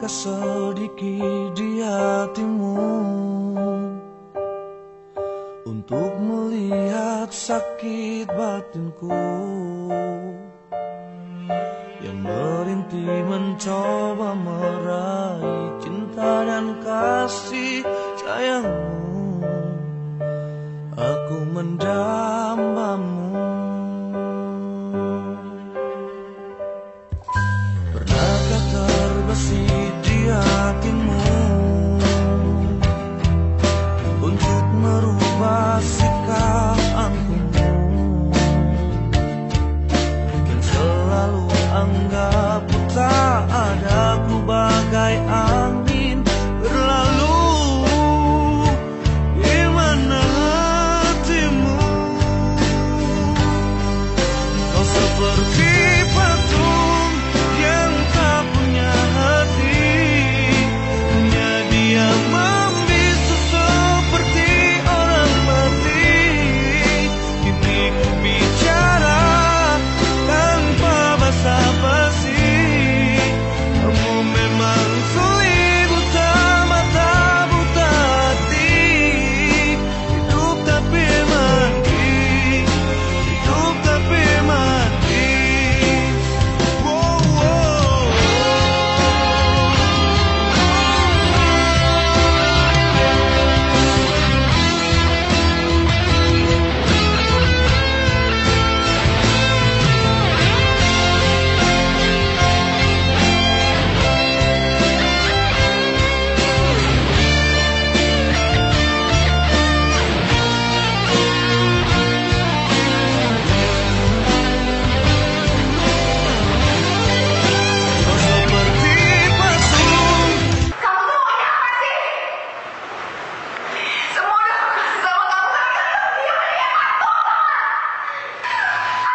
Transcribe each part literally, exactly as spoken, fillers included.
luka sedikit di hatimu, untuk melihat sakit batinku yang merintih mencoba meraih cinta dan kasih sayangmu. Aku mendambamu. Pernahkah terbesit di hatimu untuk merubah sikap angkuhmu yang selalu anggap ku tak ada, ku bagai angin berlalu. Di mana hatimu? Kau seperti patung yang tak punya hati, hanya dia membisu seperti orang mati. Kini ku bicara tanpa basa-basi, kamu memang sulit, buta mata, buta hati. Hidup tapi mati, hidup tapi mati. Wow, wow. Kau seperti patung. Kamu tuh maunya apa sih? Semua udah aku kasih sama kamu, tapi kamu tetap diam aja, patung, tau gak?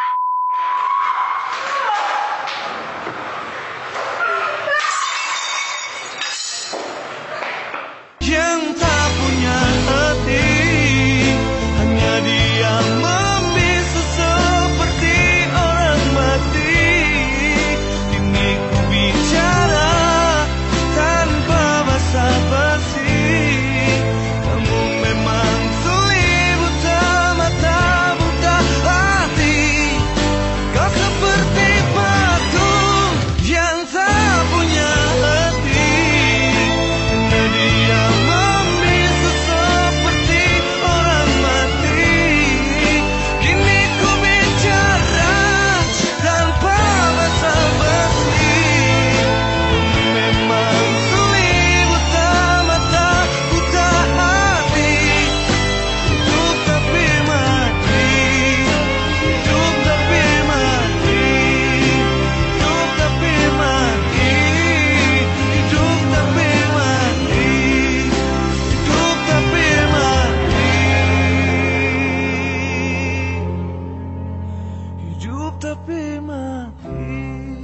Yang tak punya hati, hanya dia membisu seperti orang mati. Kini ku bicara tanpa basa-basi, kamu memang sulit, buta mata, buta hati. Kau seperti patung yang tak punya hati, hanya dia membisu seperti orang mati. Kini ku bicara tanpa basa-basi, memang sulit, buta mata, buta hati. Hidup tapi mati, hidup tapi mati, hidup tapi mati, hidup tapi mati, hidup tapi mati, hidup tapi mati.